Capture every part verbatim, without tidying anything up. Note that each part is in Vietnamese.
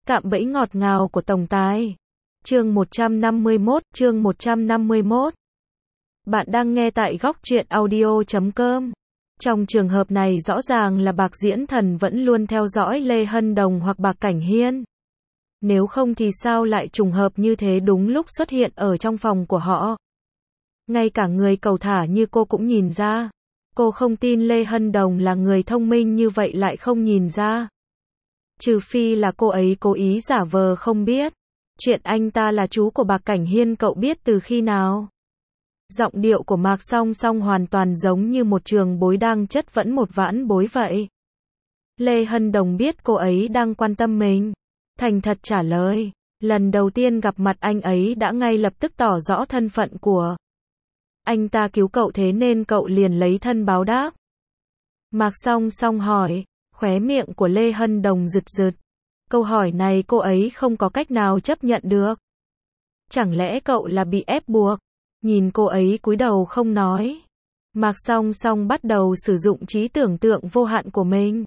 Cạm bẫy ngọt ngào của tổng tài. Chương một trăm năm mươi mốt, chương một trăm năm mươi mốt. Bạn đang nghe tại góc truyện audio chấm com. Trong trường hợp này rõ ràng là Bạc Diễn Thần vẫn luôn theo dõi Lê Hân Đồng hoặc Bạc Cảnh Hiên. Nếu không thì sao lại trùng hợp như thế đúng lúc xuất hiện ở trong phòng của họ. Ngay cả người cầu thả như cô cũng nhìn ra. Cô không tin Lê Hân Đồng là người thông minh như vậy lại không nhìn ra. Trừ phi là cô ấy cố ý giả vờ không biết. Chuyện anh ta là chú của Bạc Cảnh Hiên cậu biết từ khi nào? Giọng điệu của Mạc Song Song hoàn toàn giống như một trường bối đang chất vấn một vãn bối vậy. Lê Hân Đồng biết cô ấy đang quan tâm mình. Thành thật trả lời. Lần đầu tiên gặp mặt anh ấy đã ngay lập tức tỏ rõ thân phận của anh ta cứu cậu thế nên cậu liền lấy thân báo đáp. Mạc Song Song hỏi. Khóe miệng của Lê Hân Đồng rực rực. Câu hỏi này cô ấy không có cách nào chấp nhận được. Chẳng lẽ cậu là bị ép buộc? Nhìn cô ấy cúi đầu không nói. Mạc Song Song bắt đầu sử dụng trí tưởng tượng vô hạn của mình.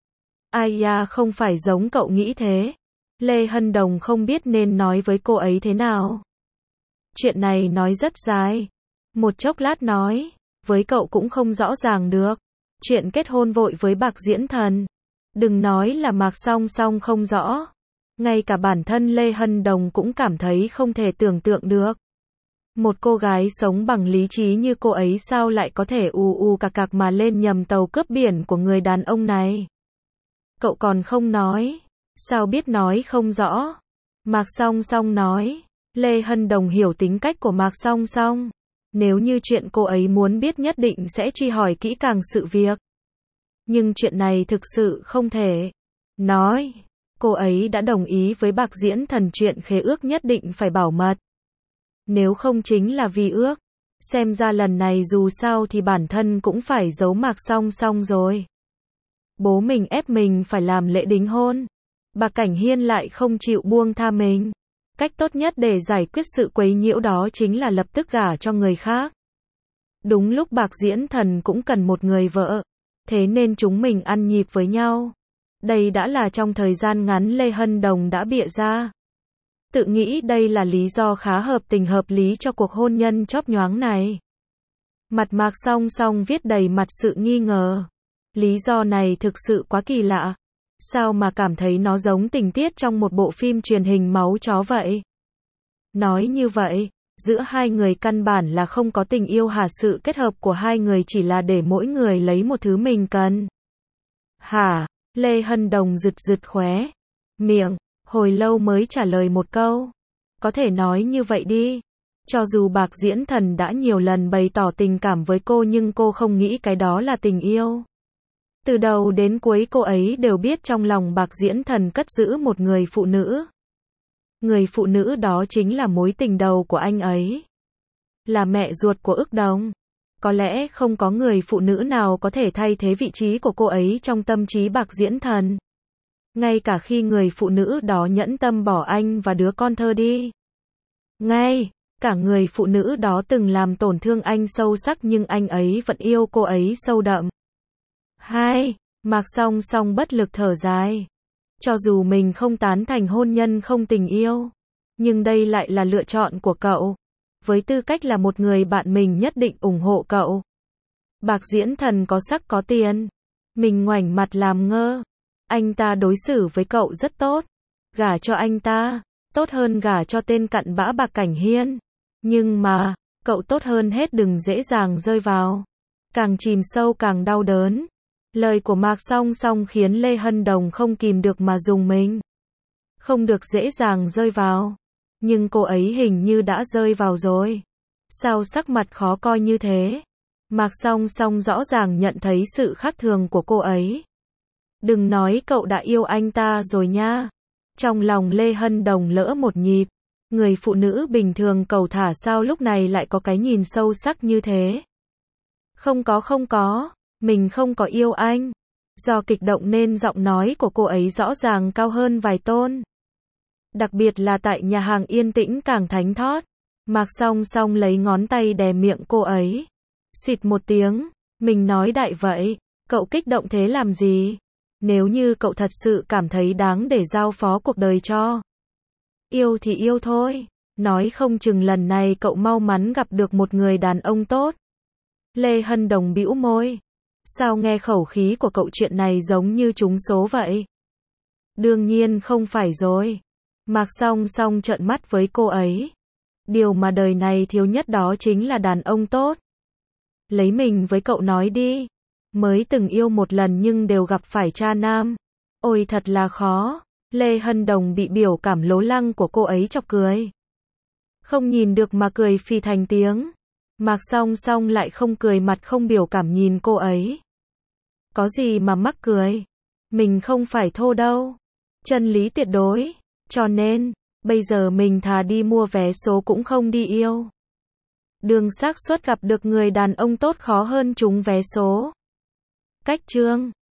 Ai da không phải giống cậu nghĩ thế. Lê Hân Đồng không biết nên nói với cô ấy thế nào. Chuyện này nói rất dài. Một chốc lát nói. Với cậu cũng không rõ ràng được. Chuyện kết hôn vội với Bạc Diễn Thần. Đừng nói là Mạc Song Song không rõ. Ngay cả bản thân Lê Hân Đồng cũng cảm thấy không thể tưởng tượng được. Một cô gái sống bằng lý trí như cô ấy sao lại có thể ù ù cạc cạc mà lên nhầm tàu cướp biển của người đàn ông này. Cậu còn không nói. Sao biết nói không rõ? Mạc Song Song nói. Lê Hân Đồng hiểu tính cách của Mạc Song Song. Nếu như chuyện cô ấy muốn biết nhất định sẽ truy hỏi kỹ càng sự việc. Nhưng chuyện này thực sự không thể. Nói, cô ấy đã đồng ý với Bạc Diễn Thần chuyện khế ước nhất định phải bảo mật. Nếu không chính là vi ước. Xem ra lần này dù sao thì bản thân cũng phải giấu Mạc Song Song rồi. Bố mình ép mình phải làm lễ đính hôn. Bạc Cảnh Hiên lại không chịu buông tha mình. Cách tốt nhất để giải quyết sự quấy nhiễu đó chính là lập tức gả cho người khác. Đúng lúc Bạc Diễn Thần cũng cần một người vợ. Thế nên chúng mình ăn nhịp với nhau. Đây đã là trong thời gian ngắn Lê Hân Đồng đã bịa ra. Tự nghĩ đây là lý do khá hợp tình hợp lý cho cuộc hôn nhân chóp nhoáng này. Mặt Mạc Song Song viết đầy mặt sự nghi ngờ. Lý do này thực sự quá kỳ lạ. Sao mà cảm thấy nó giống tình tiết trong một bộ phim truyền hình máu chó vậy? Nói như vậy, giữa hai người căn bản là không có tình yêu hả? Sự kết hợp của hai người chỉ là để mỗi người lấy một thứ mình cần. Hả? Lê Hân Đồng rực rực khóe miệng, hồi lâu mới trả lời một câu. Có thể nói như vậy đi. Cho dù Bạc Diễn Thần đã nhiều lần bày tỏ tình cảm với cô nhưng cô không nghĩ cái đó là tình yêu. Từ đầu đến cuối cô ấy đều biết trong lòng Bạc Diễn Thần cất giữ một người phụ nữ. Người phụ nữ đó chính là mối tình đầu của anh ấy. Là mẹ ruột của Ức Đồng. Có lẽ không có người phụ nữ nào có thể thay thế vị trí của cô ấy trong tâm trí Bạc Diễn Thần. Ngay cả khi người phụ nữ đó nhẫn tâm bỏ anh và đứa con thơ đi. Ngay cả người phụ nữ đó từng làm tổn thương anh sâu sắc nhưng anh ấy vẫn yêu cô ấy sâu đậm. Hai, Mạc Song Song bất lực thở dài. Cho dù mình không tán thành hôn nhân không tình yêu, nhưng đây lại là lựa chọn của cậu. Với tư cách là một người bạn mình nhất định ủng hộ cậu. Bạc Diễn Thần có sắc có tiền. Mình ngoảnh mặt làm ngơ. Anh ta đối xử với cậu rất tốt. Gả cho anh ta, tốt hơn gả cho tên cặn bã Bạc Cảnh Hiên. Nhưng mà, cậu tốt hơn hết đừng dễ dàng rơi vào. Càng chìm sâu càng đau đớn. Lời của Mạc Song Song khiến Lê Hân Đồng không kìm được mà rùng mình. Không được dễ dàng rơi vào. Nhưng cô ấy hình như đã rơi vào rồi. Sao sắc mặt khó coi như thế? Mạc Song Song rõ ràng nhận thấy sự khác thường của cô ấy. Đừng nói cậu đã yêu anh ta rồi nha. Trong lòng Lê Hân Đồng lỡ một nhịp. Người phụ nữ bình thường cầu thả sao lúc này lại có cái nhìn sâu sắc như thế? Không có không có. Mình không có yêu anh. Do kích động nên giọng nói của cô ấy rõ ràng cao hơn vài tôn. Đặc biệt là tại nhà hàng yên tĩnh càng thánh thót. Mạc Song Song lấy ngón tay đè miệng cô ấy. Xịt một tiếng. Mình nói đại vậy. Cậu kích động thế làm gì? Nếu như cậu thật sự cảm thấy đáng để giao phó cuộc đời cho. Yêu thì yêu thôi. Nói không chừng lần này cậu mau mắn gặp được một người đàn ông tốt. Lê Hân Đồng bĩu môi. Sao nghe khẩu khí của cậu chuyện này giống như trúng số vậy? Đương nhiên không phải rồi. Mạc Song Song trợn mắt với cô ấy. Điều mà đời này thiếu nhất đó chính là đàn ông tốt. Lấy mình với cậu nói đi. Mới từng yêu một lần nhưng đều gặp phải cha nam. Ôi thật là khó. Lê Hân Đồng bị biểu cảm lố lăng của cô ấy chọc cười. Không nhìn được mà cười phì thành tiếng. Mạc Song Song lại không cười, mặt không biểu cảm nhìn cô ấy. Có gì mà mắc cười. Mình không phải thô đâu. Chân lý tuyệt đối. Cho nên, bây giờ mình thà đi mua vé số cũng không đi yêu. Đường xác suất gặp được người đàn ông tốt khó hơn trúng vé số. Cách chương